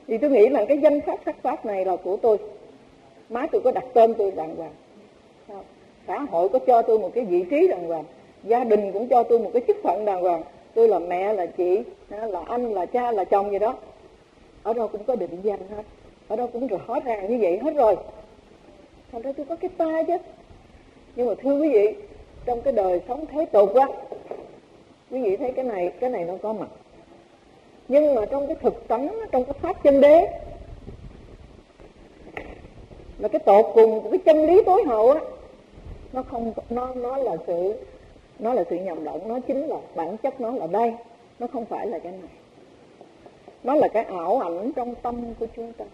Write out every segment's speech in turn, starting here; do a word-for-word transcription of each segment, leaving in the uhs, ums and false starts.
Thì tôi nghĩ là cái danh pháp sắc pháp này là của tôi. Má tôi có đặt tên tôi đàng hoàng, xã hội có cho tôi một cái vị trí đàng hoàng, gia đình cũng cho tôi một cái chức phận đàng hoàng. Tôi là mẹ, là chị, là anh, là cha, là chồng gì đó. Ở đâu cũng có định danh hết, ở đâu cũng rõ ràng như vậy hết rồi. Thành ra tôi có cái ta chứ. Nhưng mà thưa quý vị, trong cái đời sống thế tục á, quý vị thấy cái này, cái này nó có mặt. Nhưng mà trong cái thực tánh, trong cái pháp chân đế, là cái tột cùng của cái chân lý tối hậu á, nó không, nó nó là sự, nó là sự nhầm lẫn, nó chính là bản chất nó là đây, nó không phải là cái này. Nó là cái ảo ảnh trong tâm của chúng ta,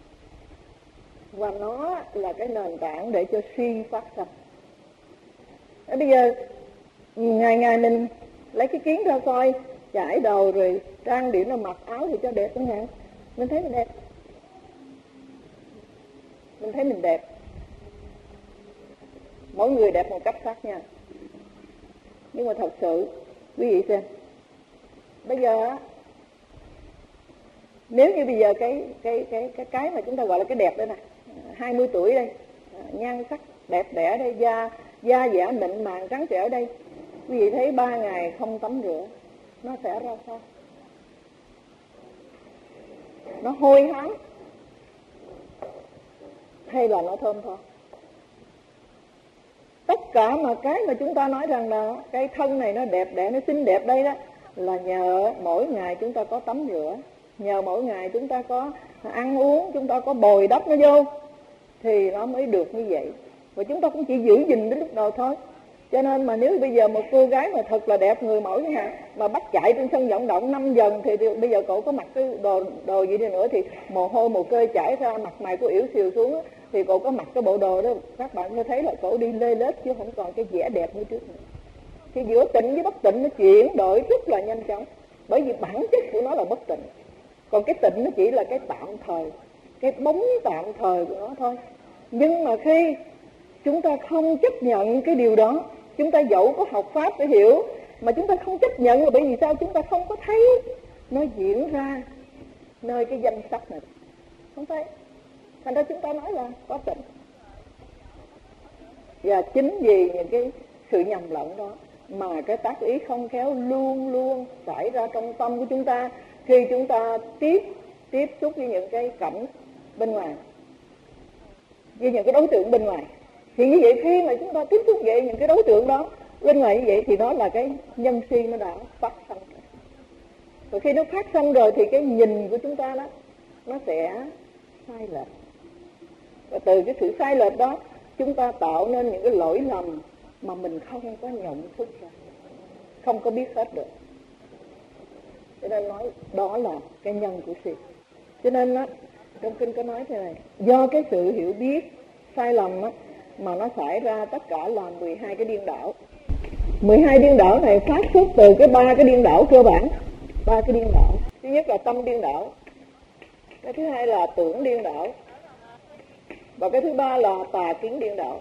và nó là cái nền tảng để cho suy phát sinh. Bây giờ ngày ngày mình lấy cái kiến ra coi, chải đầu rồi trang điểm, là mặc áo thì cho đẹp chẳng hạn, mình thấy mình đẹp, mình thấy mình đẹp. Mỗi người đẹp một cách khác nhau. Nhưng mà thật sự quý vị xem, bây giờ nếu như bây giờ cái cái cái cái cái mà chúng ta gọi là cái đẹp đây nè, hai mươi tuổi đây, nhan sắc đẹp đẽ đây, da da dẻ mịn màng trắng trẻo đây, quý vị thấy ba ngày không tắm rửa nó sẽ ra sao? Nó hôi hám hay là nó thơm tho? Tất cả mà cái mà chúng ta nói rằng là cái thân này nó đẹp đẽ, nó xinh đẹp đây đó, là nhờ mỗi ngày chúng ta có tắm rửa, nhờ mỗi ngày chúng ta có ăn uống, chúng ta có bồi đắp nó vô, thì nó mới được như vậy. Và chúng ta cũng chỉ giữ gìn đến lúc đầu thôi. Cho nên mà nếu bây giờ một cô gái mà thật là đẹp, người mẫu chẳng hạn, mà bắt chạy trên sân vận động năm dần, thì, thì bây giờ cậu có mặc cái đồ đồ gì đi nữa thì mồ hôi mồ kê chảy ra, mặt mày của yểu xìu xuống, thì cậu có mặc cái bộ đồ đó, các bạn có thấy là cậu đi lê lết chứ không còn cái vẻ đẹp như trước nữa. Thì giữa tịnh với bất tịnh nó chuyển đổi rất là nhanh chóng, bởi vì bản chất của nó là bất tịnh. Còn cái tịnh nó chỉ là cái tạm thời, cái bóng tạm thời của nó thôi. Nhưng mà khi chúng ta không chấp nhận cái điều đó, chúng ta dẫu có học pháp để hiểu, mà chúng ta không chấp nhận là bởi vì sao? Chúng ta không có thấy nó diễn ra nơi cái danh sắc này, không thấy. Thành ra chúng ta nói là có tịnh. Và chính vì những cái sự nhầm lẫn đó mà cái tác ý không khéo luôn luôn xảy ra trong tâm của chúng ta khi chúng ta tiếp tiếp xúc với những cái cảnh bên ngoài, với những cái đối tượng bên ngoài. Thì như vậy khi mà chúng ta tiếp xúc với những cái đối tượng đó bên ngoài như vậy, thì đó là cái nhân si nó đã phát sinh. Và khi nó phát sinh rồi thì cái nhìn của chúng ta đó nó sẽ sai lệch. Và từ cái sự sai lệch đó chúng ta tạo nên những cái lỗi lầm mà mình không có nhận thức ra, không có biết hết được. Cho nên nói đó là cái nhân của si. Cho nên đó, trong kinh có nói thế này, do cái sự hiểu biết sai lầm đó, mà nó xảy ra tất cả là mười hai cái điên đảo. mười hai điên đảo này phát xuất từ cái ba cái điên đảo cơ bản. Ba cái điên đảo. Thứ nhất là tâm điên đảo, cái thứ hai là tưởng điên đảo, và cái thứ ba là tà kiến điên đảo.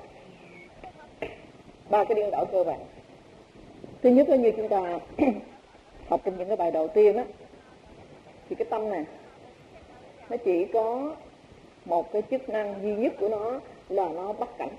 Ba cái điên đảo cơ bản. Thứ nhất là như chúng ta học trong những cái bài đầu tiên đó, thì cái tâm này nó chỉ có một cái chức năng duy nhất của nó là nó bắt cảnh.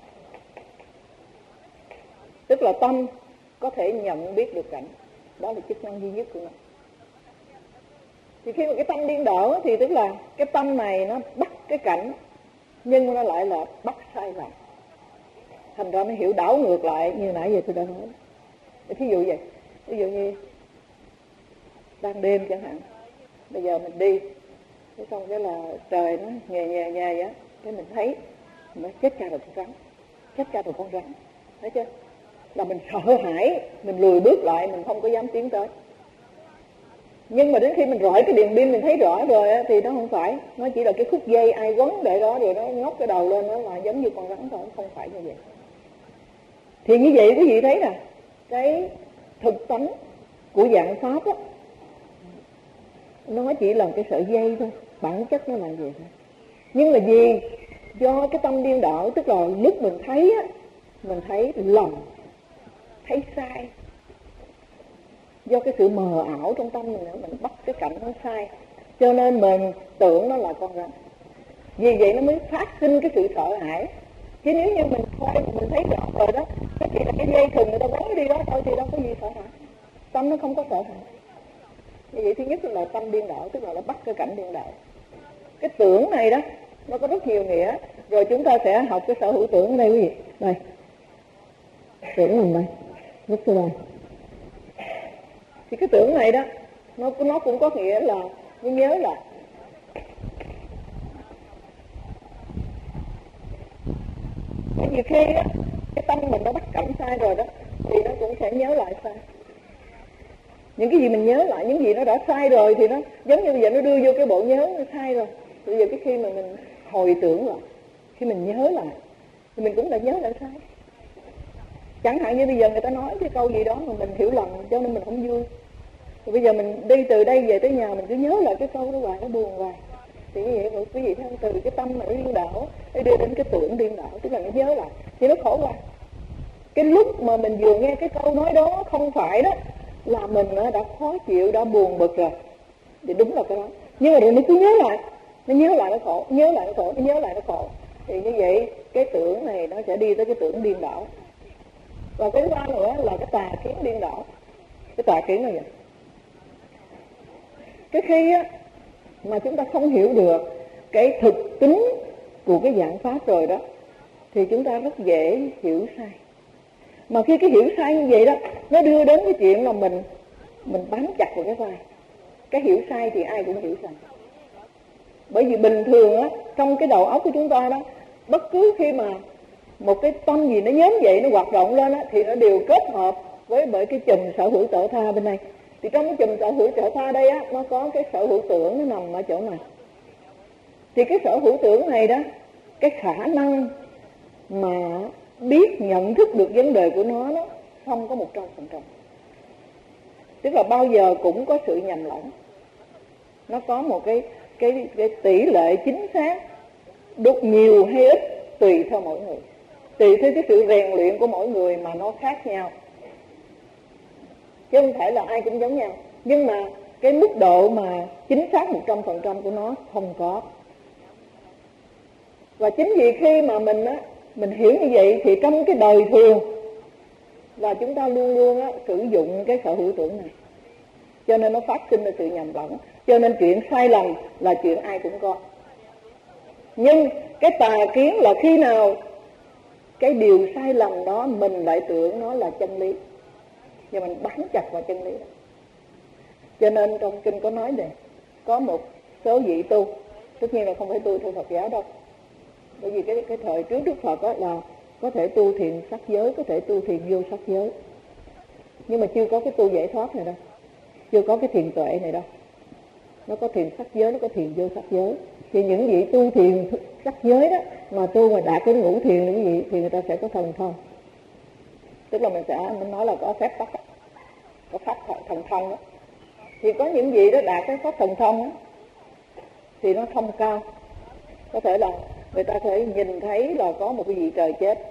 Tức là tâm có thể nhận biết được cảnh, đó là chức năng duy nhất của nó. Thì khi mà cái tâm điên đảo thì tức là cái tâm này nó bắt cái cảnh, nhưng nó lại là bắt sai lầm. Thành ra nó hiểu đảo ngược lại như nãy giờ tôi đã nói. Ví dụ vậy, ví dụ như đang đêm chẳng hạn, bây giờ mình đi, cái xong cái là trời nó nhè nhè nhè á, cái mình thấy nó chết cha rồi con rắn, chết cha rồi con rắn, thấy chưa? Là mình sợ hãi, mình lùi bước lại, mình không có dám tiến tới. Nhưng mà đến khi mình rọi cái đèn pin mình thấy rõ rồi á, thì nó không phải, nó chỉ là cái khúc dây ai quấn để đó rồi nó ngóc cái đầu lên, nó là giống như con rắn thôi, không phải như vậy. Thì như vậy quý vị thấy nè, cái thực tánh của dạng pháp á, nó chỉ là cái sợi dây thôi, bản chất nó là vậy thôi. Nhưng là gì? Do cái tâm điên đảo, tức là lúc mình thấy á, mình thấy lầm, thấy sai. Do cái sự mờ ảo trong tâm mình, mình bắt cái cảnh nó sai. cho nên mình tưởng nó là con rắn. Vì vậy nó mới phát sinh cái sự sợ hãi. Chứ nếu như mình coi mình thấy rõ rồi đó, nó chỉ là cái dây thừng người ta quấn đi đó thôi thì đâu có gì sợ hãi. Tâm nó không có sợ hãi. Như vậy thứ nhất là tâm điên đảo, tức là nó bắt cái cảnh điên đảo. Cái tưởng này đó nó có rất nhiều nghĩa. Rồi chúng ta sẽ học cái sở hữu tưởng ở đây quý vị. Đây, tưởng nằm đây, rất là đây. Thì cái tưởng này đó nó nó cũng có nghĩa là nó nhớ lại. Nhiều khi á, cái tâm mình đã bắt cảnh sai rồi đó thì nó cũng sẽ nhớ lại sai. Những cái gì mình nhớ lại, những gì nó đã sai rồi thì nó giống như bây giờ nó đưa vô cái bộ nhớ nó sai rồi. Bây giờ cái khi mà mình hồi tưởng lại, khi mình nhớ lại thì mình cũng đã nhớ lại sai. Chẳng hạn như bây giờ người ta nói cái câu gì đó mà mình hiểu lầm cho nên mình không vui. Thì bây giờ mình đi từ đây về tới nhà mình cứ nhớ lại cái câu đó hoài, nó buồn hoài. Thì như vậy quý vị thấy từ cái tâm mà nó điên đảo nó đưa đến cái tưởng điên đảo, tức là nó nhớ lại thì nó khổ quá. Cái lúc mà mình vừa nghe cái câu nói đó không phải đó là mình đã khó chịu, đã buồn bực rồi, thì đúng là cái đó. Nhưng mà rồi nó cứ nhớ lại, nó nhớ lại nó khổ, nhớ lại nó khổ, nó nhớ lại nó khổ. Thì như vậy cái tưởng này nó sẽ đi tới cái tưởng điên đảo. Và cái thứ ba nữa là cái tà kiến điên đảo. Cái tà kiến là gì? Cái khi á mà chúng ta không hiểu được cái thực tính của cái dạng pháp rồi đó thì chúng ta rất dễ hiểu sai. Mà khi cái hiểu sai như vậy đó nó đưa đến cái chuyện là mình mình bám chặt vào cái sai. Cái hiểu sai thì ai cũng hiểu sai. Bởi vì bình thường á trong cái đầu óc của chúng ta đó, bất cứ khi mà một cái tâm gì nó nhóm vậy, nó hoạt động lên á thì nó đều kết hợp với bởi cái chùm sở hữu sở tha bên đây. Thì trong cái chùm sở hữu sở tha đây á, nó có cái sở hữu tưởng nó nằm ở chỗ này. Thì cái sở hữu tưởng này đó, cái khả năng mà biết nhận thức được vấn đề của nó đó không có một trăm phần trăm. Tức là bao giờ cũng có sự nhầm lẫn. Nó có một cái cái cái tỷ lệ chính xác đục nhiều hay ít tùy theo mỗi người, tùy theo cái sự rèn luyện của mỗi người mà nó khác nhau. Chứ không phải là ai cũng giống nhau. Nhưng mà cái mức độ mà chính xác một trăm phần trăm của nó không có. Và chính vì khi mà mình á, mình hiểu như vậy thì trong cái đời thường là chúng ta luôn luôn á, sử dụng cái sở hữu tưởng này. Cho nên nó phát sinh ra sự nhầm lẫn. Cho nên chuyện sai lầm là chuyện ai cũng có. Nhưng cái tà kiến là khi nào cái điều sai lầm đó mình lại tưởng nó là chân lý, và mình bám chặt vào chân lý. Cho nên trong kinh có nói này, có một số vị tu, tất nhiên là không phải tu theo Phật giáo đâu, bởi vì cái cái thời trước Đức Phật đó là có thể tu thiền sắc giới, có thể tu thiền vô sắc giới, nhưng mà chưa có cái tu giải thoát này đâu, chưa có cái thiền tuệ này đâu. Nó có thiền sắc giới, nó có thiền vô sắc giới. Thì những vị tu thiền sắc giới đó mà tu mà đạt cái ngũ thiền như vậy thì người ta sẽ có thần thông. Tức là mình sẽ mình nói là có phép tắc, có pháp thần thông đó. Thì có những vị đó đạt cái pháp thần thông đó, thì nó thông cao. Có thể là người ta thể nhìn thấy là có một cái vị trời chết,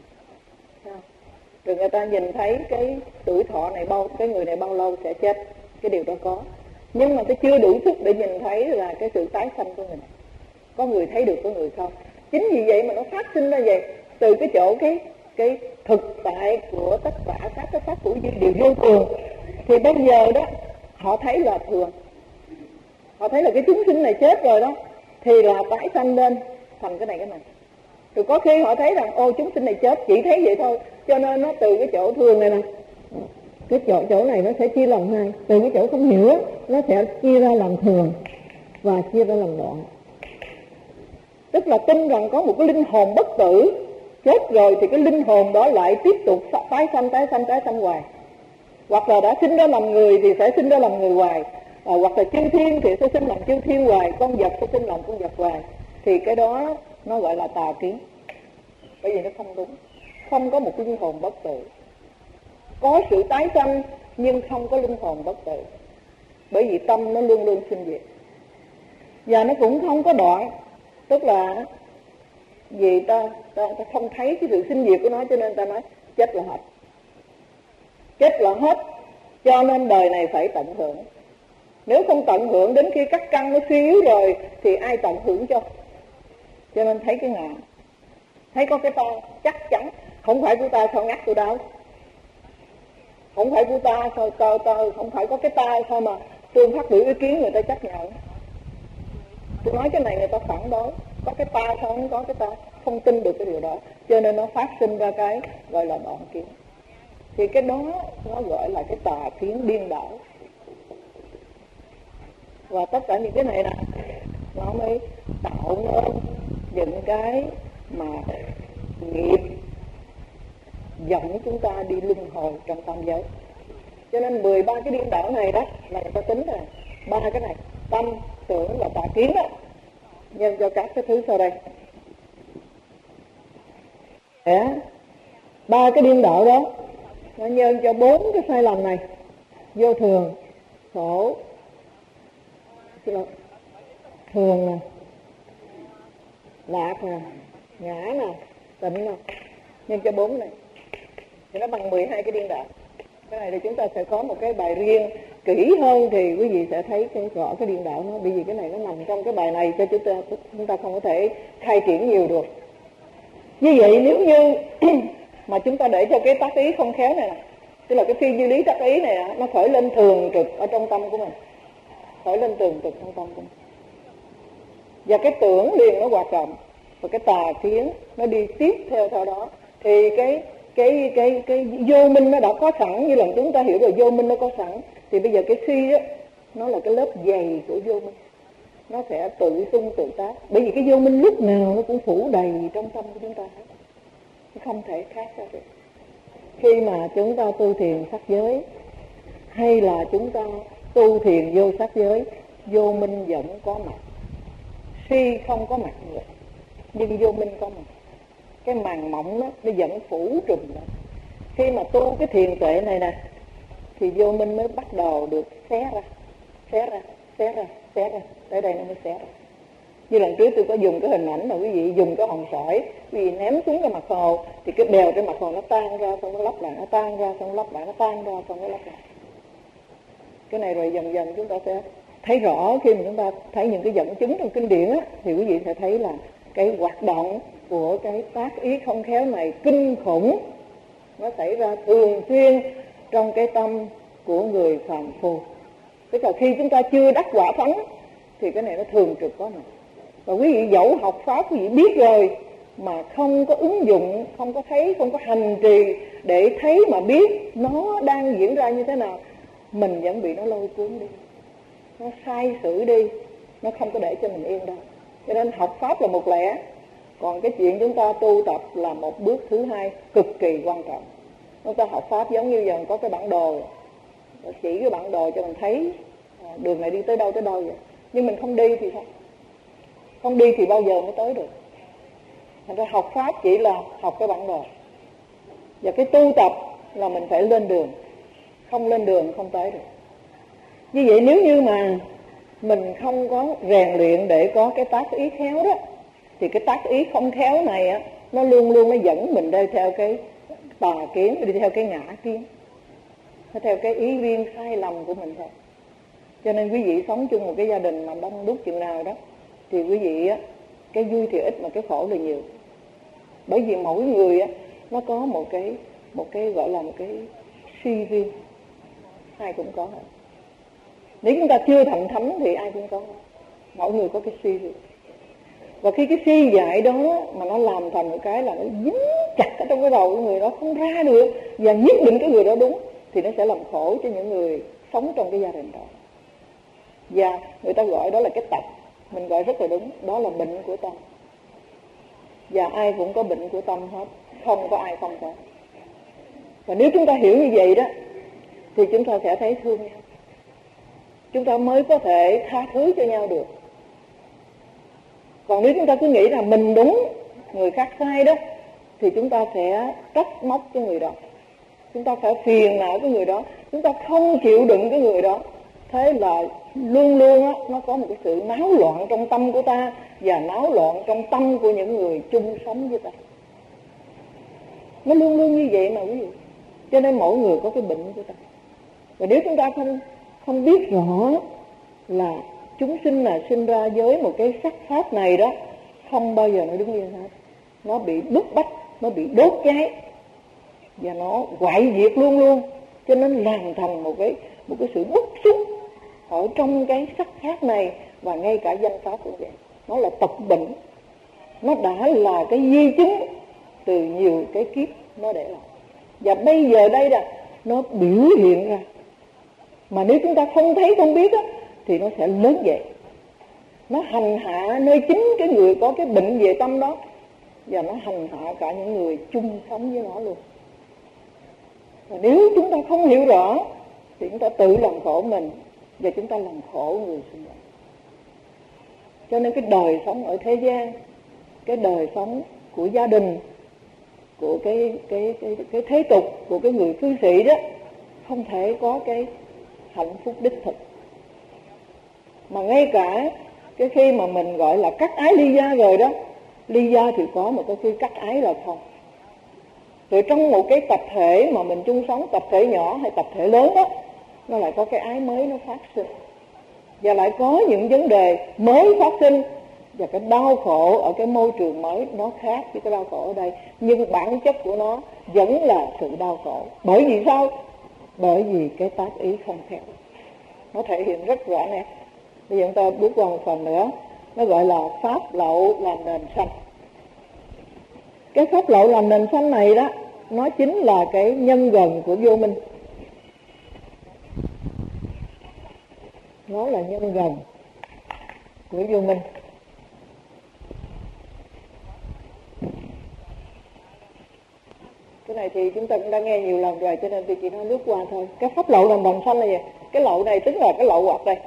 rồi người ta nhìn thấy cái tuổi thọ này bao, cái người này bao lâu sẽ chết, cái điều đó có. Nhưng mà tôi chưa đủ sức để nhìn thấy là cái sự tái sanh của mình. Có người thấy được, có người không. Chính vì vậy mà nó phát sinh ra vậy. Từ cái chỗ cái cái thực tại của tất cả các cái pháp hữu vi đều vô thường, thì bây giờ đó họ thấy là thường. Họ thấy là cái chúng sinh này chết rồi đó, thì là tái sanh lên thành cái này cái này. Rồi có khi họ thấy rằng ô chúng sinh này chết, chỉ thấy vậy thôi, cho nên nó từ cái chỗ thường này nè, cái chỗ chỗ này nó sẽ chia làm hai. Từ cái chỗ không hiểu nó sẽ chia ra làm thường và chia ra làm đoạn. Tức là tin rằng có một cái linh hồn bất tử, chết rồi thì cái linh hồn đó lại tiếp tục tái sanh, tái sanh, tái sanh hoài. Hoặc là đã sinh ra làm người thì sẽ sinh ra làm người hoài, à, hoặc là chư thiên thì sẽ sinh làm chư thiên hoài, con vật sẽ sinh làm con vật hoài. Thì cái đó nó gọi là tà kiến. Bởi vì nó không đúng. Không có một linh hồn bất tử. Có sự tái sanh nhưng không có linh hồn bất tử. Bởi vì tâm nó luôn luôn sinh diệt. Và nó cũng không có đoạn. Tức là vì ta, ta, ta không thấy cái sự sinh diệt của nó, cho nên ta nói chết là hết. Chết là hết, cho nên đời này phải tận hưởng. Nếu không tận hưởng đến khi các căn nó suy yếu rồi thì ai tận hưởng cho. Cho nên thấy cái ngã, thấy có cái ta, chắc chắn không phải của ta sao ngắt tôi đau, không phải của ta sao tao tao không phải có cái ta sao mà tôi phát biểu ý kiến người ta chấp nhận. Tôi nói cái này người ta phản đối, có cái ta sao không có cái ta, không tin được cái điều đó, cho nên nó phát sinh ra cái gọi là đoạn kiến. Thì cái đó nó gọi là cái tà kiến điên đảo. Và tất cả những cái này nè, nó mới tạo nên những cái mà nghiệp dẫn chúng ta đi luân hồi trong tam giới. Cho nên mười ba cái điên đảo này đó là người ta tính rồi, ba cái này tâm, tưởng và tà kiến đó, nhân cho các cái thứ sau đây. Ba cái điên đảo đó nó nhân cho bốn cái sai lầm này: vô thường, khổ, thường nè, lạc nè, ngã nè, tịnh nè, nhân cho bốn này thì nó bằng mười hai cái điên đảo. Cái này thì chúng ta sẽ có một cái bài riêng kỹ hơn thì quý vị sẽ thấy cái rõ cái điên đảo nó, bởi vì cái này nó nằm trong cái bài này cho chúng ta chúng ta không có thể khai triển nhiều được. Như vậy nếu như mà chúng ta để cho cái tác ý không khéo này nè, tức là cái phi duy lý tác ý này nè, nó khởi lên thường trực ở trong tâm của mình, khởi lên thường trực trong tâm của mình, và cái tưởng liền nó hoạt động, và cái tà kiến nó đi tiếp theo theo đó, thì cái cái cái cái vô minh nó đã có sẵn. Như là chúng ta hiểu rồi, vô minh nó có sẵn, thì bây giờ cái si đó nó là cái lớp dày của vô minh, nó sẽ tự tung tự tác, bởi vì cái vô minh lúc nào nó cũng phủ đầy trong tâm của chúng ta hết, không thể khác ra được. Khi mà chúng ta tu thiền sắc giới hay là chúng ta tu thiền vô sắc giới, vô minh vẫn có mặt, si không có mặt nữa, nhưng vô minh có mặt. Cái màn mỏng đó nó vẫn phủ trùm lại. Khi mà tu cái thiền tuệ này nè thì vô minh mới bắt đầu được xé ra, xé ra, xé ra, xé ra, tới đây nó mới xé ra. Như lần trước tôi có dùng cái hình ảnh là quý vị dùng cái hòn sỏi, quý vị ném xuống cái mặt hồ thì cái bèo trên mặt hồ nó tan ra, xong nó lấp lại, nó tan ra, xong nó lấp lại, nó tan ra, xong nó lấp lại. Cái này rồi dần dần chúng ta sẽ thấy rõ. Khi mà chúng ta thấy những cái dẫn chứng trong kinh điển á, thì quý vị sẽ thấy là cái hoạt động của cái tác ý không khéo này kinh khủng, nó xảy ra thường xuyên trong cái tâm của người phàm phu. Tức là khi chúng ta chưa đắc quả thánh thì cái này nó thường trực có mặt. Và quý vị dẫu học pháp quý vị biết rồi mà không có ứng dụng, không có thấy, không có hành trì để thấy mà biết nó đang diễn ra như thế nào, mình vẫn bị nó lôi cuốn đi, nó sai sử đi, nó không có để cho mình yên đâu. Cho nên học pháp là một lẽ, còn cái chuyện chúng ta tu tập là một bước thứ hai cực kỳ quan trọng. Chúng ta học pháp giống như giờ có cái bản đồ, chỉ cái bản đồ cho mình thấy đường này đi tới đâu tới đâu vậy. Nhưng mình không đi thì sao? Không đi thì bao giờ mới tới được. Thành ra học pháp chỉ là học cái bản đồ. Và cái tu tập là mình phải lên đường. Không lên đường không tới được. Như vậy nếu như mà mình không có rèn luyện để có cái tác ý khéo đó, thì cái tác ý không khéo này á, nó luôn luôn nó dẫn mình đi theo cái tà kiến, đi theo cái ngã kiến, nó theo cái ý riêng sai lầm của mình thôi. Cho nên quý vị sống chung một cái gia đình mà đông đúc chừng nào đó thì quý vị á, cái vui thì ít mà cái khổ là nhiều. Bởi vì mỗi người á, nó có một cái một cái gọi là một cái si riêng, ai cũng có. Nếu chúng ta chưa thành thánh thì ai cũng có, mỗi người có cái si riêng. Và khi cái si dại đó mà nó làm thành một cái là nó dính chặt ở trong cái đầu của người đó không ra được, và nhất định cái người đó đúng, thì nó sẽ làm khổ cho những người sống trong cái gia đình đó. Và người ta gọi đó là cái tật, mình gọi rất là đúng, đó là bệnh của tâm. Và ai cũng có bệnh của tâm hết, không có ai không có. Và nếu chúng ta hiểu như vậy đó thì chúng ta sẽ thấy thương nhau, chúng ta mới có thể tha thứ cho nhau được. Còn nếu chúng ta cứ nghĩ là mình đúng, người khác sai đó, thì chúng ta sẽ trách móc cái người đó, chúng ta phải phiền não cái người đó, chúng ta không chịu đựng cái người đó. Thế là luôn luôn á, nó có một cái sự náo loạn trong tâm của ta, và náo loạn trong tâm của những người chung sống với ta. Nó luôn luôn như vậy mà quý vị. Cho nên mỗi người có cái bệnh của ta. Và nếu chúng ta không không biết rõ là chúng sinh là sinh ra với một cái sắc pháp này đó, không bao giờ nó đứng yên hết. Nó bị bức bách, nó bị đốt cháy và nó hoại diệt luôn luôn. Cho nên làm thành một cái một cái sự bức xúc ở trong cái sắc pháp này, và ngay cả danh pháp cũng vậy. Nó là tật bệnh, nó đã là cái di chứng từ nhiều cái kiếp nó để lại. Và bây giờ đây là nó biểu hiện ra, mà nếu chúng ta không thấy không biết á, thì nó sẽ lớn vậy. Nó hành hạ nơi chính cái người có cái bệnh về tâm đó, và nó hành hạ cả những người chung sống với nó luôn. Và nếu chúng ta không hiểu rõ thì chúng ta tự làm khổ mình, và chúng ta làm khổ người xung quanh. Cho nên cái đời sống ở thế gian, cái đời sống của gia đình, của cái cái cái cái thế tục, của cái người cư sĩ đó, không thể có cái hạnh phúc đích thực. Mà ngay cả cái khi mà mình gọi là cắt ái ly gia rồi đó, ly gia thì có một cái khi cắt ái là không. Rồi trong một cái tập thể mà mình chung sống, tập thể nhỏ hay tập thể lớn đó, nó lại có cái ái mới nó phát sinh, và lại có những vấn đề mới phát sinh, và cái đau khổ ở cái môi trường mới nó khác với cái đau khổ ở đây, nhưng bản chất của nó vẫn là sự đau khổ. Bởi vì sao? Bởi vì cái tác ý không khéo, nó thể hiện rất rõ nè. Bây giờ chúng ta bước qua một phần nữa, nó gọi là pháp lậu làm nền xanh. Cái pháp lậu làm nền xanh này đó, nó chính là cái nhân gần của vô minh. Nó là nhân gần của vô minh. Cái này thì chúng ta cũng đã nghe nhiều lần rồi, cho nên tôi chỉ nói lướt qua thôi. Cái pháp lậu làm nền xanh là gì? Cái lậu này tức là cái lậu hoặc đây.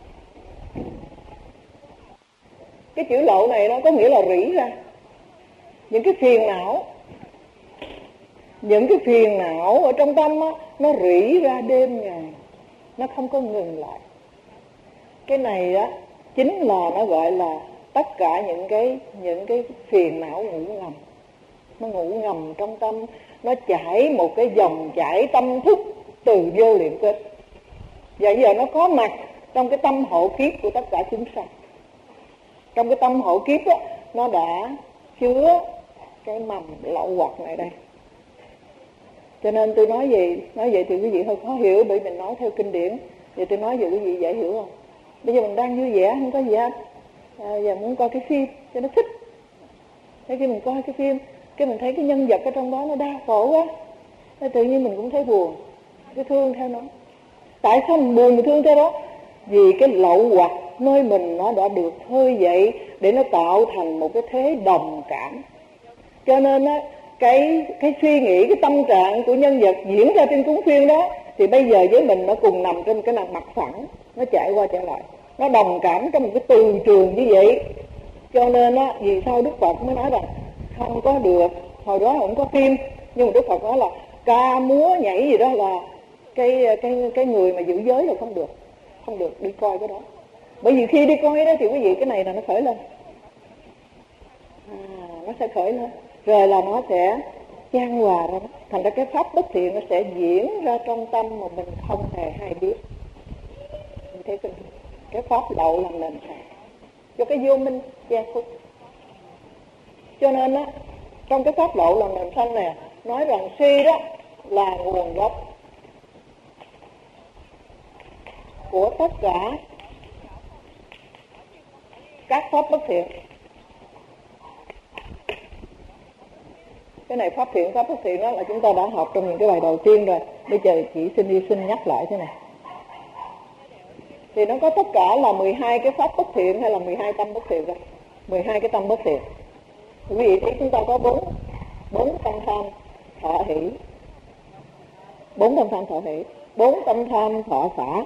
Cái chữ lậu này nó có nghĩa là rỉ ra những cái phiền não, những cái phiền não ở trong tâm á, nó rỉ ra đêm ngày, nó không có ngừng lại. Cái này á chính là nó gọi là tất cả những cái những cái phiền não ngủ ngầm. Nó ngủ ngầm trong tâm, nó chảy một cái dòng chảy tâm thức từ vô lượng kết. Và giờ nó có mặt trong cái tâm hộ kiếp của tất cả chúng sanh. Trong cái tâm hộ kiếp á, nó đã chứa cái mầm lậu hoặc này đây. Cho nên tôi nói gì, nói vậy thì quý vị hơi khó hiểu, bởi mình nói theo kinh điển. Vậy tôi nói vậy quý vị dễ hiểu không? Bây giờ mình đang vui vẻ, không có gì hết, à, giờ muốn coi cái phim cho nó thích. Thế khi mình coi cái phim, cái mình thấy cái nhân vật ở trong đó nó đau khổ quá, thế tự nhiên mình cũng thấy buồn, cái thương theo nó. Tại sao mình buồn mình thương theo đó? Vì cái lậu hoặc nơi mình nó đã được khơi dậy để nó tạo thành một cái thế đồng cảm. Cho nên á, cái cái suy nghĩ, cái tâm trạng của nhân vật diễn ra trên cuốn phim đó, thì bây giờ với mình nó cùng nằm trên cái mặt phẳng, nó chạy qua chạy lại, nó đồng cảm trong một cái từ trường như vậy. Cho nên á, vì sao Đức Phật mới nói rằng không có được, hồi đó không có phim, nhưng mà Đức Phật nói là ca múa nhảy gì đó là cái cái cái người mà giữ giới là không được, không được đi coi cái đó. Bởi vì khi đi coi đó thì quý vị cái này là nó khởi lên, à, nó sẽ khởi lên, rồi là nó sẽ chan hòa ra, thành ra cái pháp bất thiện nó sẽ diễn ra trong tâm mà mình không hề hay biết. Mình thấy cái, cái pháp lậu làm nền tảng cho cái vô minh che khuất. Cho nên á, trong cái pháp lậu làm nền xanh này nói rằng si đó là nguồn gốc của tất cả các pháp bất thiện. Cái này pháp thiện, pháp bất thiện đó là chúng ta đã học trong những cái bài đầu tiên rồi. Bây giờ chỉ xin đi xin nhắc lại thế này. Thì nó có tất cả là mười hai cái pháp bất thiện hay là mười hai tâm bất thiện rồi. mười hai cái tâm bất thiện. Quý vị thấy chúng ta có bốn bốn tâm tham thọ hỷ, bốn tâm tham thọ hỷ, bốn tâm tham thọ xả.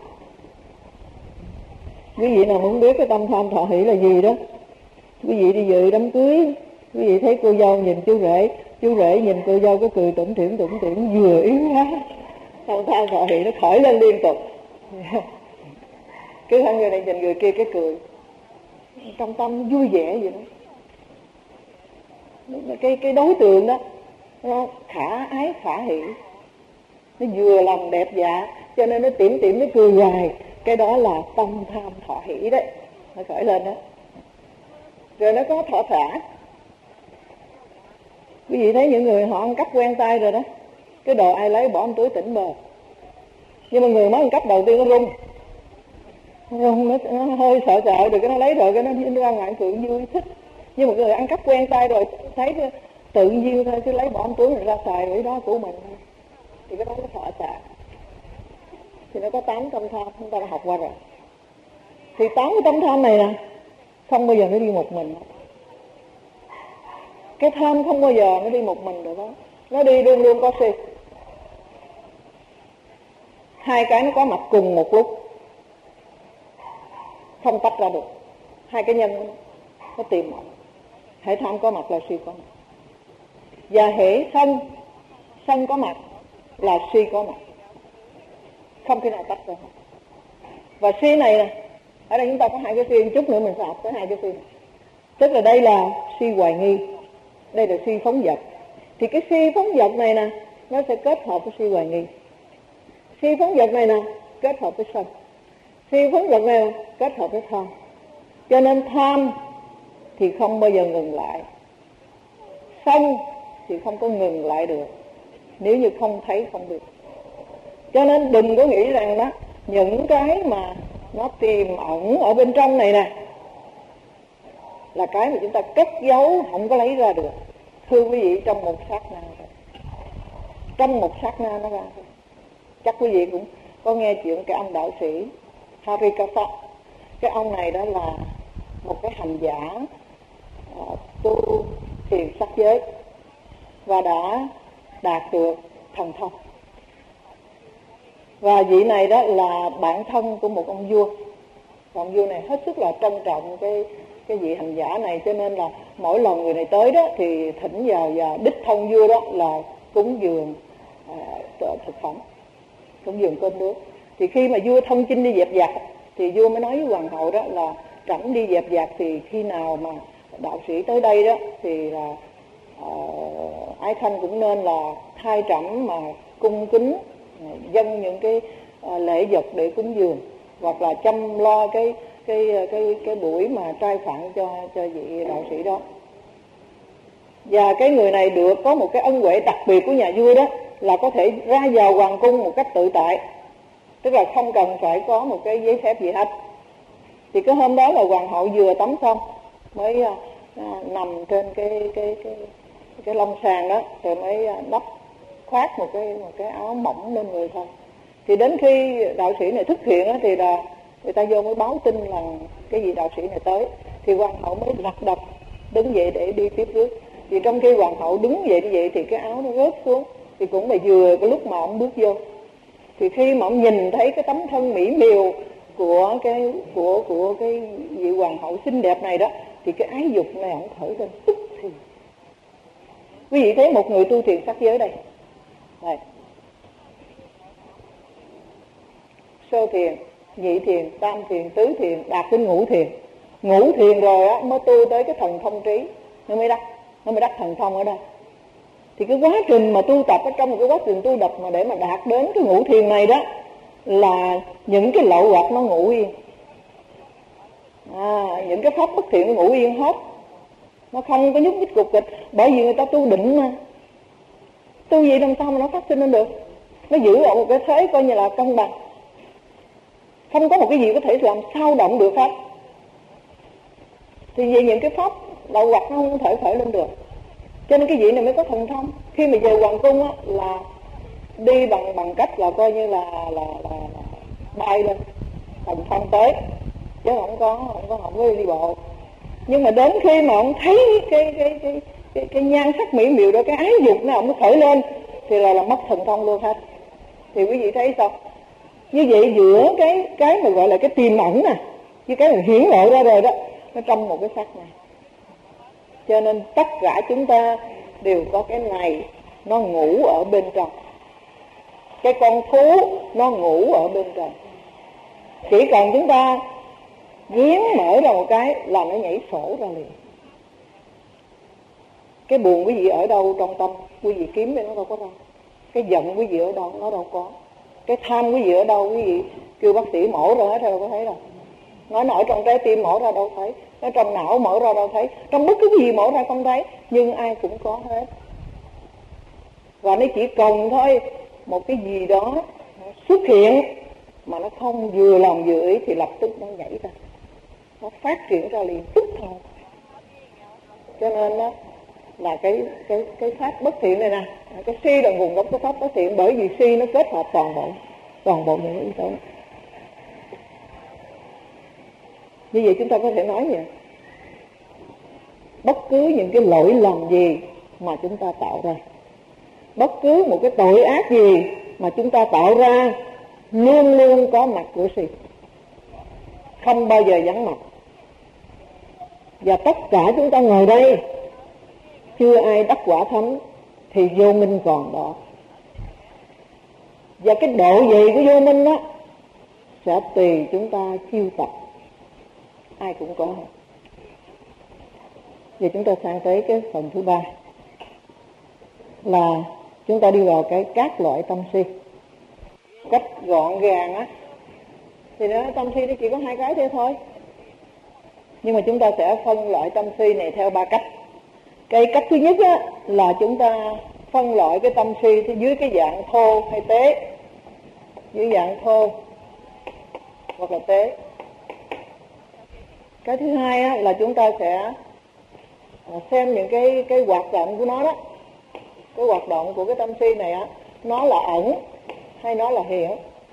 Quý vị nào muốn biết cái tâm tham thọ hỷ là gì đó, quý vị đi dự đám cưới, quý vị thấy cô dâu nhìn chú rể, chú rể nhìn cô dâu có cười tủm tỉm tủm tỉm vừa yếu quá, tâm tham thọ hỷ nó khởi lên liên tục. Cứ hai người này nhìn người kia cái cười, trong tâm vui vẻ vậy đó. Cái, cái đối tượng đó nó khả ái khả hỷ, nó vừa lòng đẹp dạ, cho nên nó tỉm tỉm nó cười hoài. Cái đó là tâm tham thọ hỷ đấy, nó khởi lên đó. Rồi nó có thọ xả. Quý vị thấy những người họ ăn cắp quen tay rồi đó, cái đồ ai lấy bỏ trong túi tỉnh bờ. Nhưng mà người mới ăn cắp đầu tiên nó run, nó, run, nó, nó hơi sợ sợ, rồi cái nó lấy rồi cái nó, nó ra ngoài cười vui thích. Nhưng mà người ăn cắp quen tay rồi thấy cái, tự nhiên thôi, cứ lấy bỏ trong túi rồi ra xài rồi đó của mình thôi, thì cái đó nó thọ xả. Thì nó có tám tâm tham, chúng ta đã học qua rồi. Thì tám cái tâm tham này nè, không bao giờ nó đi một mình. Cái tham không bao giờ nó đi một mình được đó, nó đi luôn luôn có si. Hai cái nó có mặt cùng một lúc, không tách ra được. Hai cái nhân nó, nó tìm mặt. Hễ tham có mặt là si có mặt. Và hễ sân, sân có mặt là si có mặt, không thể nào tách ra. Và si này nè, ở đây chúng ta có hai cái si, một chút nữa mình sẽ học tới hai cái si. Tức là đây là si hoài nghi, đây là si phóng dật. Thì cái si phóng dật này nè, nó sẽ kết hợp với si hoài nghi. Si phóng dật này nè, kết hợp với sân. Si phóng dật này nè, kết hợp với tham. Cho nên tham thì không bao giờ ngừng lại, sân thì không có ngừng lại được, nếu như không thấy không biết. Cho nên đừng có nghĩ rằng đó, những cái mà nó tiềm ẩn ở bên trong này nè là cái mà chúng ta cất giấu không có lấy ra được. Thưa quý vị, trong một sát na thôi, trong một sát na nó ra thôi. Chắc quý vị cũng có nghe chuyện cái ông đạo sĩ Harikasa. Cái ông này đó là một cái hành giả uh, tu thiền sắc giới và đã đạt được thần thông. Và vị này đó là bạn thân của một ông vua. Ông vua này hết sức là trân trọng cái cái vị hành giả này, cho nên là mỗi lần người này tới đó thì thỉnh vào và đích thân vua đó là cúng dường uh, thực phẩm, cúng dường cơm nước. Thì khi mà vua thông chinh đi dẹp giặc thì vua mới nói với hoàng hậu đó là trẫm đi dẹp giặc, thì khi nào mà đạo sĩ tới đây đó thì là uh, ái khanh cũng nên là thay trẫm mà cung kính uh, dâng những cái uh, lễ vật để cúng dường, hoặc là chăm lo cái cái cái cái buổi mà trai phạn cho cho vị đạo sĩ đó. Và cái người này được có một cái ân huệ đặc biệt của nhà vua đó là có thể ra vào hoàng cung một cách tự tại, tức là không cần phải có một cái giấy phép gì hết. Thì cái hôm đó là hoàng hậu vừa tắm xong mới à, nằm trên cái cái cái cái lông sàn đó, rồi mới đắp khoác một cái một cái áo mỏng lên người thôi. Thì đến khi đạo sĩ này thức hiện á, thì là người ta vô mới báo tin là cái vị đạo sĩ này tới. Thì hoàng hậu mới lật đật đứng dậy để đi tiếp rước. Thì trong khi hoàng hậu đứng dậy như vậy thì cái áo nó rớt xuống, thì cũng là vừa cái lúc mà ông bước vô. Thì khi mà ông nhìn thấy cái tấm thân mỹ miều của cái của của cái vị hoàng hậu xinh đẹp này đó, thì cái ái dục này ông khởi lên tức thì. Quý vị thấy một người tu thiền sắc giới đây, đây, sơ thiền, nhị thiền, tam thiền, tứ thiền, đạt đến ngũ thiền. Ngũ thiền rồi á mới tu tới cái thần thông trí, nó mới đắc, nó mới đắc thần thông ở đây. Thì cái quá trình mà tu tập ở trong một cái quá trình tu tập mà để mà đạt đến cái ngũ thiền này đó là những cái lậu hoặc nó ngủ yên, à, những cái pháp bất thiện nó ngủ yên hết, nó không có nhúc nhích cục kịch. Bởi vì người ta tu định mà, tu gì làm sao mà nó phát sinh lên được. Nó giữ ở một cái thế coi như là cân bằng, không có một cái gì có thể làm sao động được hết. Thì vì những cái pháp lậu hoặc nó không thể khởi lên được, cho nên cái vị này mới có thần thông. Khi mà về hoàng cung á là đi bằng bằng cách là coi như là là, là, là bay lên, thần thông tới, chứ không có không có không có đi bộ. Nhưng mà đến khi mà ông thấy cái cái cái cái, cái nhan sắc mỹ miều đó, cái ái dục nó ông khởi lên thì là là mất thần thông luôn hết. Thì quý vị thấy sao? Như vậy giữa cái cái mà gọi là cái tiềm ẩn nè, với cái mà hiển lộ ra rồi đó, nó trong một cái sắc này. Cho nên tất cả chúng ta đều có cái này, nó ngủ ở bên trong. Cái con thú nó ngủ ở bên trong. Chỉ cần chúng ta giếng mở ra một cái là nó nhảy sổ ra liền. Cái buồn quý vị ở đâu trong tâm, quý vị kiếm để nó đâu có ra. Cái giận quý vị ở đâu, nó đâu có. Cái tham quý vị ở đâu quý vị kêu bác sĩ mổ ra hết đâu có thấy đâu. Nói nổi trong trái tim mổ ra đâu thấy, nói trong não mổ ra đâu thấy, trong bất cứ gì mổ ra không thấy, nhưng ai cũng có hết. Và nó chỉ cần thôi một cái gì đó xuất hiện mà nó không vừa lòng vừa ý thì lập tức nó nhảy ra, nó phát triển ra liền tức thôi. Cho nên đó là cái cái cái pháp bất thiện này nè, cái si là nguồn gốc của pháp bất thiện, bởi vì si nó kết hợp toàn bộ toàn bộ những yếu tố. Như vậy chúng ta có thể nói vậy, bất cứ những cái lỗi lầm gì mà chúng ta tạo ra, bất cứ một cái tội ác gì mà chúng ta tạo ra, luôn luôn có mặt của si, không bao giờ vắng mặt. Và tất cả chúng ta ngồi đây chưa ai đắc quả thánh thì vô minh còn đó. Và cái độ gì của vô minh đó sẽ tùy chúng ta chiêu tập, ai cũng có. Giờ chúng ta sang tới cái phần thứ ba, là chúng ta đi vào cái các loại tâm si. Cách gọn gàng á thì nó tâm si nó chỉ có hai cái thế thôi, nhưng mà chúng ta sẽ phân loại tâm si này theo ba cách. Cái cách thứ nhất á, là chúng ta phân loại cái tâm si dưới cái dạng thô hay tế, dưới dạng thô hoặc là tế. Cái thứ hai á, là chúng ta sẽ xem những cái cái hoạt động của nó đó, cái hoạt động của cái tâm si này á, nó là ẩn hay nó là hiện.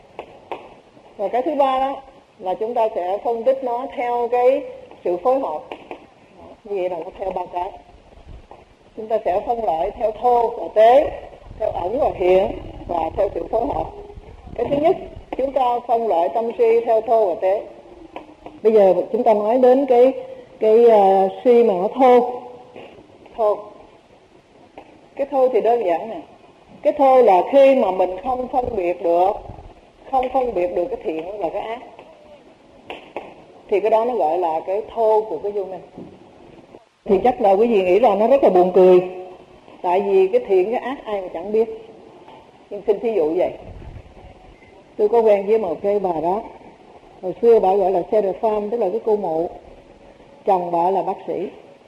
Và cái thứ ba đó là chúng ta sẽ phân tích nó theo cái sự phối hợp. Như vậy là nó theo ba cái. Chúng ta sẽ phân loại theo thô và tế, theo ẩn và hiện, và theo sự phối hợp. Cái thứ nhất, chúng ta phân loại tâm si theo thô và tế. Bây giờ chúng ta nói đến cái cái uh, si mà nó thô. Thô. Cái thô thì đơn giản nè. Cái thô là khi mà mình không phân biệt được, không phân biệt được cái thiện và cái ác, thì cái đó nó gọi là cái thô của cái vô minh. Thì chắc là quý vị nghĩ là nó rất là buồn cười, tại vì cái thiện cái ác ai mà chẳng biết. Nhưng xin thí dụ vậy, tôi có quen với một cái bà đó, hồi xưa bà gọi là Seraphim, tức là cái cô mụ, chồng bà là bác sĩ.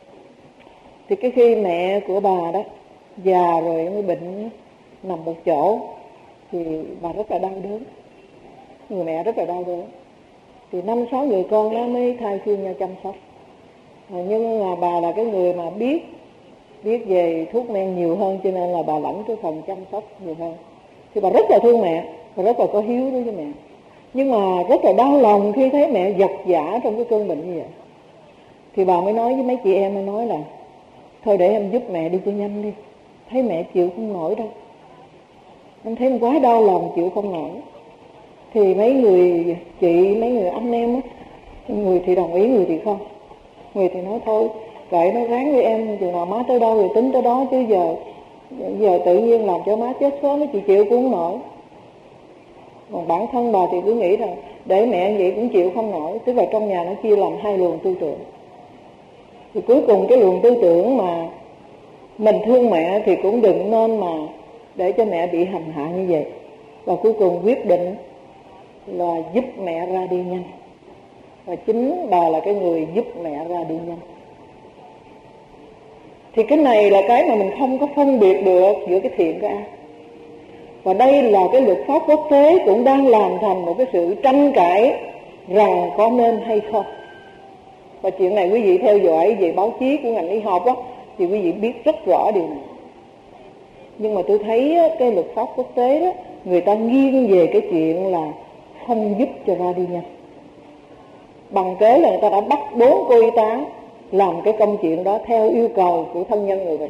Thì cái khi mẹ của bà đó già rồi mới bệnh nằm một chỗ thì bà rất là đau đớn, người mẹ rất là đau đớn. Thì năm sáu người con nó mới thay phiên nhau chăm sóc. Nhưng mà bà là cái người mà biết biết về thuốc men nhiều hơn, cho nên là bà lãnh cái phần chăm sóc nhiều hơn. Thì bà rất là thương mẹ, bà rất là có hiếu đối với mẹ, nhưng mà rất là đau lòng khi thấy mẹ vật vã trong cái cơn bệnh như vậy. Thì bà mới nói với mấy chị em, mới nói là thôi để em giúp mẹ đi cho nhanh đi, thấy mẹ chịu không nổi đâu, em thấy em quá đau lòng chịu không nổi. Thì mấy người chị, mấy người anh em á, người thì đồng ý, người thì không. Người thì nói thôi vậy nó ráng với em, chừng nào má tới đâu rồi tính tới đó, chứ giờ giờ tự nhiên làm cho má chết sớm chị chịu cũng không nổi. Còn bản thân bà thì cứ nghĩ rằng để mẹ vậy cũng chịu không nổi, tức là trong nhà nó chia làm hai luồng tư tưởng. Thì cuối cùng cái luồng tư tưởng mà mình thương mẹ thì cũng đừng nên mà để cho mẹ bị hành hạ như vậy, và cuối cùng quyết định là giúp mẹ ra đi nhanh. Và chính bà là cái người giúp mẹ ra đi nhanh. Thì cái này là cái mà mình không có phân biệt được giữa cái thiện cái ác. Và đây là cái luật pháp quốc tế cũng đang làm thành một cái sự tranh cãi rằng có nên hay không. Và chuyện này quý vị theo dõi về báo chí của ngành y học đó, thì quý vị biết rất rõ điều này. Nhưng mà tôi thấy cái luật pháp quốc tế đó, người ta nghiêng về cái chuyện là không giúp cho ra đi nhanh. Bằng kế là người ta đã bắt bốn cô y tá làm cái công chuyện đó theo yêu cầu của thân nhân người bệnh.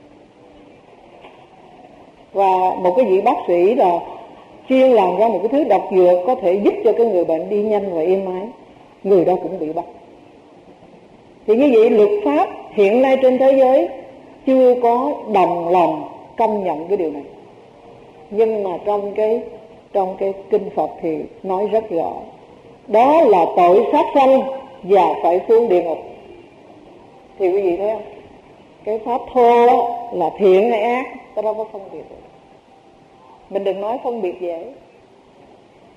Và một cái vị bác sĩ là chuyên làm ra một cái thứ độc dược có thể giúp cho cái người bệnh đi nhanh và êm ái, người đó cũng bị bắt. Thì như vậy luật pháp hiện nay trên thế giới chưa có đồng lòng công nhận cái điều này. Nhưng mà trong cái trong cái kinh Phật thì nói rất rõ, đó là tội sát sanh và phải xuống địa ngục. Thì quý vị thấy không, cái pháp thô là thiện hay ác, ta đâu có phân biệt được. Mình đừng nói phân biệt dễ,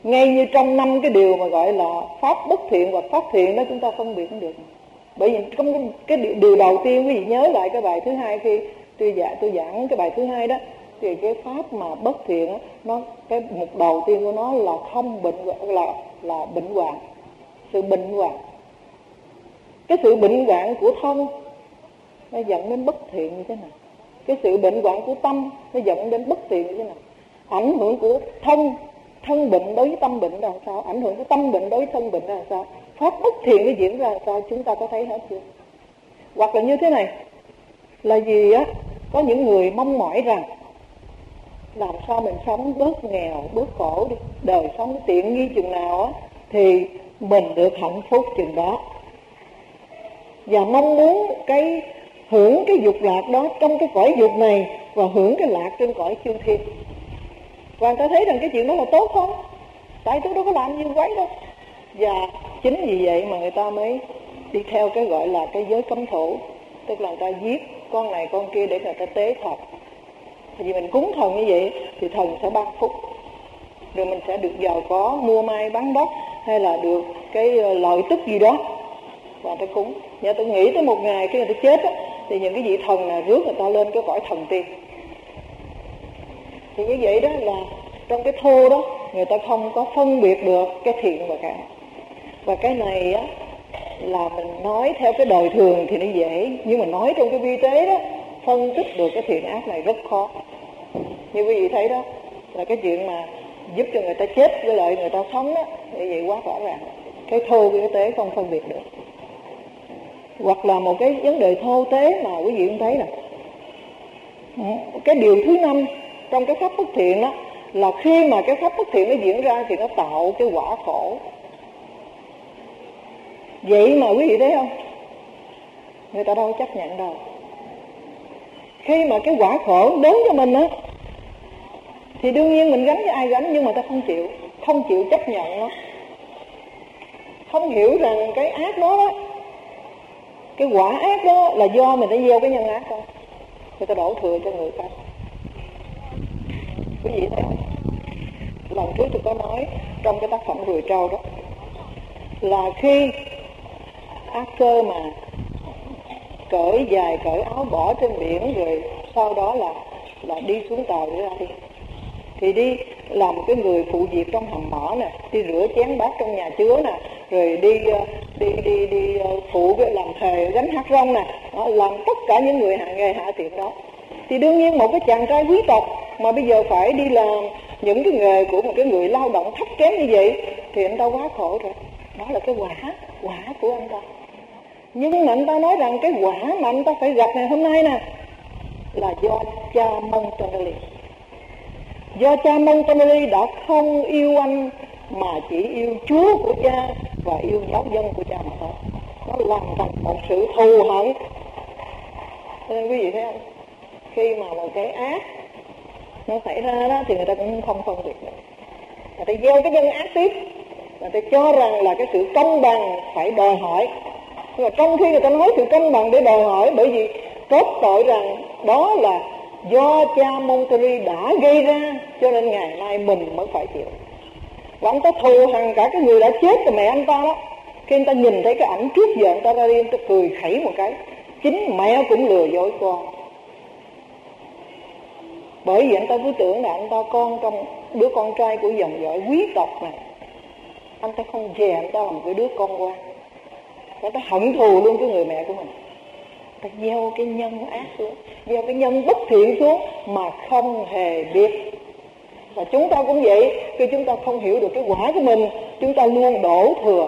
Ngay như trong năm cái điều mà gọi là pháp bất thiện và pháp thiện đó, chúng ta phân biệt không được. Bởi vì trong cái điều đầu tiên, quý vị nhớ lại cái bài thứ hai khi tôi giảng, tôi giảng cái bài thứ hai đó, thì cái pháp mà bất thiện đó, nó cái mục đầu tiên của nó là không bệnh, là là bệnh hoạn, sự bệnh hoạn. Cái sự bệnh hoạn của thân nó dẫn đến bất thiện như thế nào? Cái sự bệnh hoạn của tâm nó dẫn đến bất thiện như thế nào? Ảnh hưởng của thân thân bệnh đối với tâm bệnh là sao? Ảnh hưởng của tâm bệnh đối với thân bệnh là sao? Pháp bất thiện nó diễn ra là sao? Chúng ta có thấy hết chưa? Hoặc là như thế này, là gì á? Có những người mong mỏi rằng làm sao mình sống bớt nghèo, bớt khổ đi, đời sống tiện nghi chừng nào á thì mình được hạnh phúc chừng đó, và mong muốn cái hưởng cái dục lạc đó trong cái cõi dục này và hưởng cái lạc trên cõi chư thiên. Và người ta thấy rằng cái chuyện đó là tốt không? Tại tôi đâu có làm gì quấy đâu. Và chính vì vậy mà người ta mới đi theo cái gọi là cái giới cấm thủ, tức là người ta giết con này con kia để người ta tế thần. Vì mình cúng thần như vậy thì thần sẽ ban phúc, rồi mình sẽ được giàu có, mua mai bán đất, hay là được cái lợi tức gì đó, và ta cúng. Và tôi nghĩ tới một ngày khi người ta chết á, thì những cái vị thần này rước người ta lên cái cõi thần tiên. Thì như vậy đó là trong cái thô đó người ta không có phân biệt được cái thiện và cái ác. Và cái này á là mình nói theo cái đời thường thì nó dễ, nhưng mà nói trong cái vi tế đó, phân tích được cái thiện ác này rất khó. Như quý vị thấy đó, là cái chuyện mà giúp cho người ta chết với lại người ta sống đó, như vậy quá rõ ràng. Cái thô với cái tế không phân biệt được. Hoặc là một cái vấn đề thô tế mà quý vị cũng thấy là cái điều thứ năm trong cái pháp bất thiện đó, là khi mà cái pháp bất thiện nó diễn ra thì nó tạo cái quả khổ. Vậy mà quý vị thấy không, người ta đâu chấp nhận đâu. Khi mà cái quả khổ đến cho mình á, thì đương nhiên mình gánh cho ai gánh, nhưng mà ta không chịu, không chịu chấp nhận nó, không hiểu rằng cái ác đó đó, cái quả ác đó là do mình đã gieo cái nhân ác thôi, người ta đổ thừa cho người khác. Quý vị thấy không? Lần trước tôi có nói trong cái tác phẩm Rùi Trâu đó, là khi ác cơ mà cởi dài cởi áo bỏ trên biển, rồi sau đó là là đi xuống tàu để ra đi, thì đi làm cái người phụ việc trong hầm mỏ nè, đi rửa chén bát trong nhà chứa nè, rồi đi đi đi đi phụ cái làm thề gánh hạt rong nè, đó, làm tất cả những người hạ nghề hạ tiện đó. Thì đương nhiên một cái chàng trai quý tộc mà bây giờ phải đi làm những cái nghề của một cái người lao động thấp kém như vậy thì anh ta quá khổ rồi. Đó là cái quả quả của anh ta. Nhưng mà anh ta nói rằng cái quả mà anh ta phải gặp ngày hôm nay nè là do cha Montanelli. Do cha Montanelli đã không yêu anh mà chỉ yêu Chúa của cha và yêu giáo dân của cha mà thôi. Nó làm thành một sự thù hận. Nên quý vị thấy không? Khi mà một cái ác nó xảy ra đó thì người ta cũng không phân biệt được. Người ta gieo cái nhân ác tiếp, người ta cho rằng là cái sự công bằng phải đòi hỏi. Nhưng mà trong khi người ta nói sự công bằng để đòi hỏi, bởi vì cốt tội rằng đó là do cha Montanelli đã gây ra, cho nên ngày nay mình mới phải chịu. Và ông ta thù hằn cả cái người đã chết là mẹ anh ta đó. Khi anh ta nhìn thấy cái ảnh trước giờ anh ta ra đi, anh ta cười khẩy một cái. Chính mẹ cũng lừa dối con. Bởi vì anh ta cứ tưởng là anh ta con trong đứa con trai của dòng dõi quý tộc này, anh ta không dè anh ta làm cái đứa con quan. Anh ta hận thù luôn cái người mẹ của mình. Ta gieo cái nhân ác xuống, gieo cái nhân bất thiện xuống mà không hề biết. Và chúng ta cũng vậy, khi chúng ta không hiểu được cái quả của mình, chúng ta luôn đổ thừa.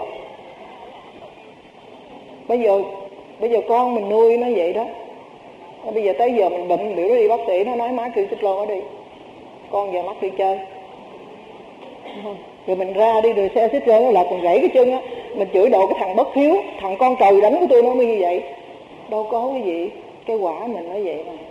Bây giờ bây giờ con mình nuôi nó vậy đó. Bây giờ tới giờ mình bệnh, biểu nó đi bác sĩ, nó nói má kêu xích lô nó đi, con giờ mắc đi chơi. Rồi mình ra đi, rồi xe xích lô nó lại còn gãy cái chân á, mình chửi độ cái thằng bất hiếu, thằng con trời đánh của tôi nó mới như vậy. Đâu có cái gì, cái quả mình nó vậy mà.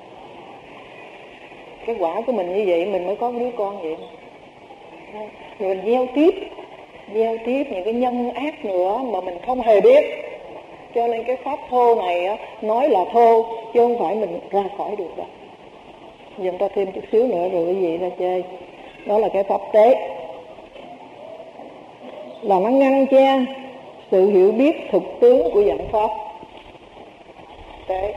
Cái quả của mình như vậy mình mới có đứa con vậy mà. Rồi mình gieo tiếp, gieo tiếp những cái nhân ác nữa mà mình không hề biết. Cho nên cái pháp thô này á, nói là thô chứ không phải mình ra khỏi được đâu. Giờ ta thêm chút xíu nữa rồi cái gì ra chơi. Đó là cái pháp tế. là nó ngăn che sự hiểu biết thực tướng của dạng pháp. Đấy,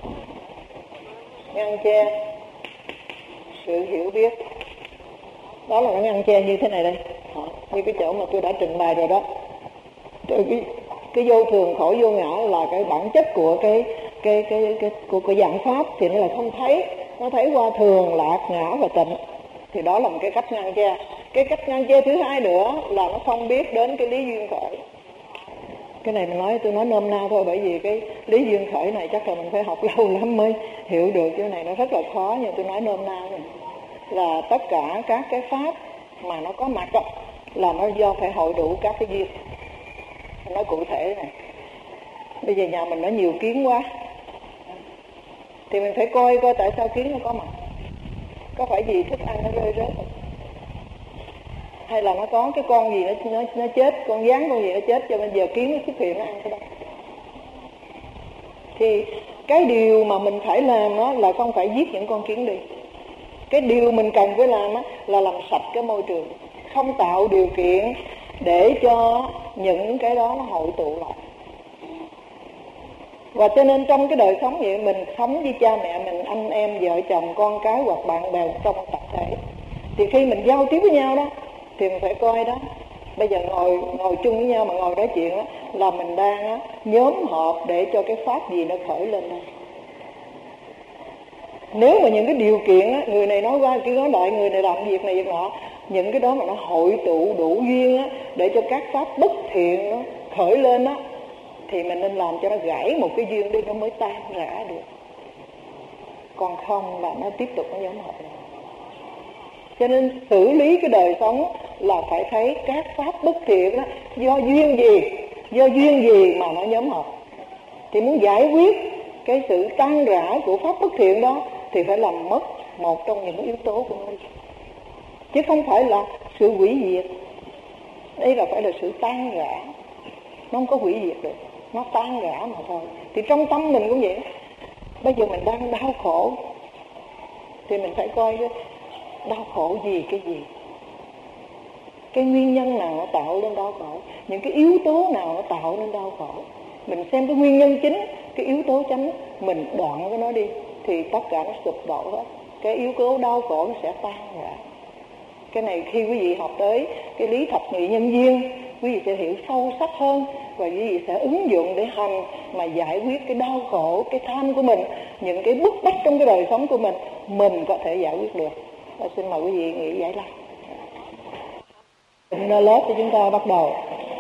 ngăn che sự hiểu biết, đó là nó ngăn che như thế này đây, như cái chỗ mà tôi đã trình bày rồi đó. Cái, cái vô thường khổ vô ngã là cái bản chất của cái cái cái, cái của, của dạng pháp, thì nó là không thấy, nó thấy qua thường, lạc, ngã và tịnh. Thì đó là một cái cách ngăn che. Cái cách ngăn che thứ hai nữa là nó không biết đến cái lý duyên khởi. Cái này mình nói, tôi nói nôm na thôi, bởi vì cái lý duyên khởi này chắc là mình phải học lâu lắm mới hiểu được. Cái này nó rất là khó, nhưng tôi nói nôm na này là tất cả các cái pháp mà nó có mặt đó, là nó do phải hội đủ các cái duyên. Mình nói cụ thể này, bây giờ nhà mình nó nhiều kiến quá, thì mình phải coi coi tại sao kiến nó có mặt. Có phải vì thức ăn nó rơi rớt không? Hay là nó có cái con gì nó, nó, nó chết, con gián con gì nó chết cho nên giờ kiến nó xuất hiện nó ăn cái đó. Thì cái điều mà mình phải làm đó là không phải giết những con kiến đi. Cái điều mình cần phải làm đó là làm sạch cái môi trường, không tạo điều kiện để cho những cái đó nó hội tụ lại. Và cho nên trong cái đời sống vậy, mình sống với cha mẹ mình, anh em, vợ chồng, con cái hoặc bạn bè trong tập thể, thì khi mình giao tiếp với nhau đó thì mình phải coi đó, bây giờ ngồi ngồi chung với nhau mà ngồi nói chuyện đó, là mình đang đó, nhóm họp để cho cái pháp gì nó khởi lên đây. Nếu mà những cái điều kiện á, người này nói qua kia nói lại, người này làm việc này việc nọ, những cái đó mà nó hội tụ đủ duyên á, để cho các pháp bất thiện nó khởi lên á, thì mình nên làm cho nó gãy một cái duyên đi, nó mới tan rã được. Còn không là nó tiếp tục nó nhóm họp. Cho nên xử lý cái đời sống là phải thấy các pháp bất thiện đó do duyên gì, do duyên gì mà nó nhóm họp. Thì muốn giải quyết cái sự tan rã của pháp bất thiện đó thì phải làm mất một trong những yếu tố của nó, chứ không phải là sự hủy diệt. Đây là phải là sự tan rã, nó không có hủy diệt được, nó tan rã mà thôi. Thì trong tâm mình cũng vậy. Bây giờ mình đang đau khổ thì mình phải coi cái đau khổ gì, cái gì, cái nguyên nhân nào nó tạo nên đau khổ, những cái yếu tố nào nó tạo nên đau khổ. Mình xem cái nguyên nhân chính, cái yếu tố chánh, mình đoạn cái nó đi thì tất cả nó sụp đổ hết. Cái yếu tố đau khổ nó sẽ tan ra. Cái này khi quý vị học tới cái lý thập nhị nhân duyên, quý vị sẽ hiểu sâu sắc hơn, và quý vị sẽ ứng dụng để hành mà giải quyết cái đau khổ, cái tham của mình, những cái bức bách trong cái đời sống của mình, mình có thể giải quyết được. Và xin mời quý vị nghĩ giải lao. Lớp của chúng ta bắt đầu.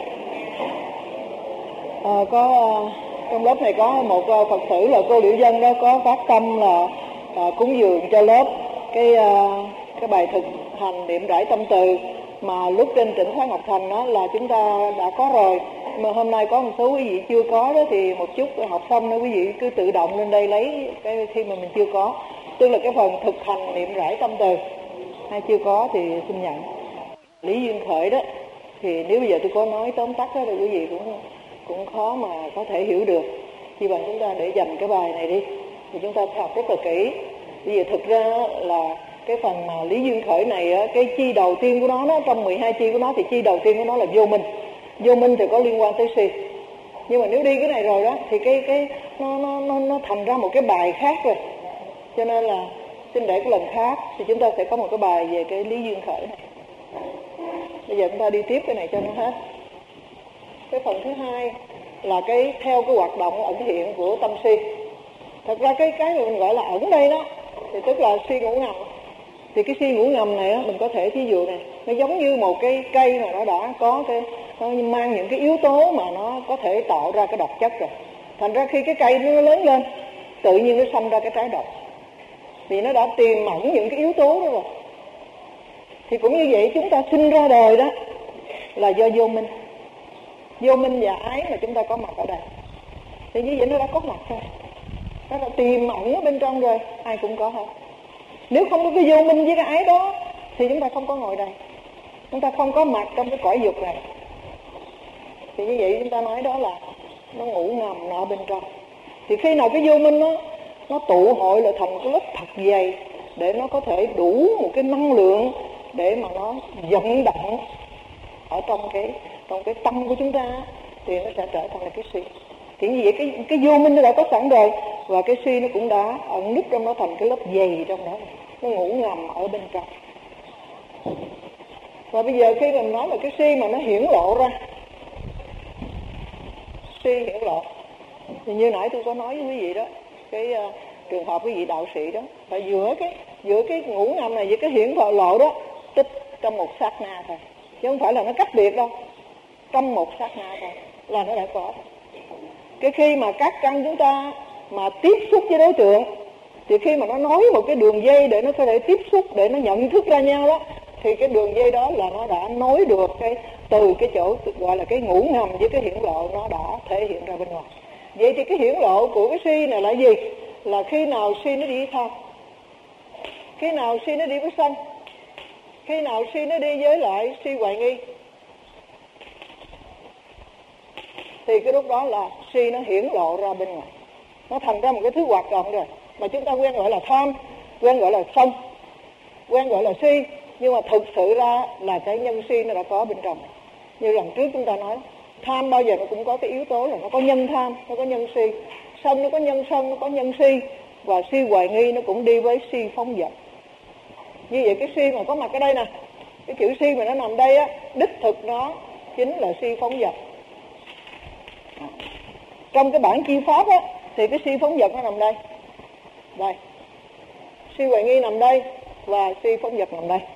À, có trong lớp này có một Phật tử là cô Liễu Dân đó, có phát tâm là à, cúng dường cho lớp cái à, cái bài thực hành niệm rải tâm từ mà lúc trên Trịnh Thái Ngọc Thành đó là chúng ta đã có rồi, mà hôm nay có một số quý vị chưa có đó, thì một chút học xong đó quý vị cứ tự động lên đây lấy cái khi mà mình chưa có, tức là cái phần thực hành niệm rải tâm từ. Hay chưa có thì xin nhận. Lý duyên khởi đó thì nếu bây giờ tôi có nói tóm tắt đó thì quý vị cũng cũng khó mà có thể hiểu được. Chỉ bằng chúng ta để dành cái bài này đi thì chúng ta học rất là kỹ. Bây giờ thực ra là cái phần mà lý duyên khởi này, cái chi đầu tiên của nó, nó trong mười hai chi của nó thì chi đầu tiên của nó là vô minh. Vô minh thì có liên quan tới si. Nhưng mà nếu đi cái này rồi đó thì cái cái nó nó nó nó thành ra một cái bài khác rồi. Cho nên là xin để cái lần khác thì chúng ta sẽ có một cái bài về cái lý duyên khởi này. Bây giờ chúng ta đi tiếp cái này cho nó hết. Cái phần thứ hai là cái theo cái hoạt động ẩn hiện của tâm si. Thật ra cái cái mà mình gọi là ẩn đây đó thì tức là si ngủ ngầm. Thì cái si ngủ ngầm này á, mình có thể thí dụ này, nó giống như một cái cây mà nó đã có cái, nó mang những cái yếu tố mà nó có thể tạo ra cái độc chất rồi. Thành ra khi cái cây nó lớn lên, tự nhiên nó sanh ra cái trái độc. Vì nó đã tiềm ẩn những cái yếu tố đó rồi. Thì cũng như vậy, chúng ta sinh ra đời đó là do vô minh. Vô minh và ái mà chúng ta có mặt ở đây. Thì như vậy nó đã có mặt rồi, nó đã tiềm ẩn ở bên trong rồi, ai cũng có hết. Nếu không có cái vô minh với cái ái đó thì chúng ta không có ngồi đây, chúng ta không có mặt trong cái cõi dục này. Thì như vậy chúng ta nói đó là nó ngủ ngầm nó ở bên trong. Thì khi nào cái vô minh nó nó tụ hội lại thành cái lớp thật dày để nó có thể đủ một cái năng lượng để mà nó vận động ở trong cái trong cái tâm của chúng ta thì nó sẽ trở thành là cái si. Thì như vậy cái cái vô minh nó đã có sẵn rồi, và cái si nó cũng đã ẩn núp trong nó thành cái lớp dày trong đó, nó ngủ ngầm ở bên trong. Và bây giờ khi mình nói là cái si mà nó hiển lộ ra, si hiển lộ, thì như nãy tôi có nói với quý vị đó, cái uh, trường hợp quý vị đạo sĩ đó, là giữa cái giữa cái ngủ ngầm này với cái hiển lộ đó, tích trong một sát na thôi, chứ không phải là nó cách biệt đâu, trong một sát na thôi là nó đã có. Cái khi mà các căn chúng ta mà tiếp xúc với đối tượng, thì khi mà nó nói một cái đường dây để nó có thể tiếp xúc, để nó nhận thức ra nhau đó, thì cái đường dây đó là nó đã nối được cái từ cái chỗ gọi là cái ngủ ngầm với cái hiển lộ, nó đã thể hiện ra bên ngoài. Vậy thì cái hiển lộ của cái si này là gì? Là khi nào si nó đi tham, khi nào si nó đi với sân, khi nào si nó đi với lại si hoài nghi, thì cái lúc đó là si nó hiển lộ ra bên ngoài, nó thành ra một cái thứ hoạt động rồi, mà chúng ta quen gọi là tham, quen gọi là sân, quen gọi là si, nhưng mà thực sự ra là cái nhân si nó đã có bên trong. Như lần trước chúng ta nói, tham bao giờ nó cũng có cái yếu tố là nó có nhân tham, nó có nhân si, sân nó có nhân sân, nó có nhân si, và si hoài nghi nó cũng đi với si phóng dật. Như vậy cái si mà có mặt ở đây nè, cái chữ si mà nó nằm đây á, đích thực nó chính là si phóng dật. Trong cái bản chi pháp á, thì cái si phóng dật nó nằm đây, đây, si hoài nghi nằm đây, và si phóng dật nằm đây.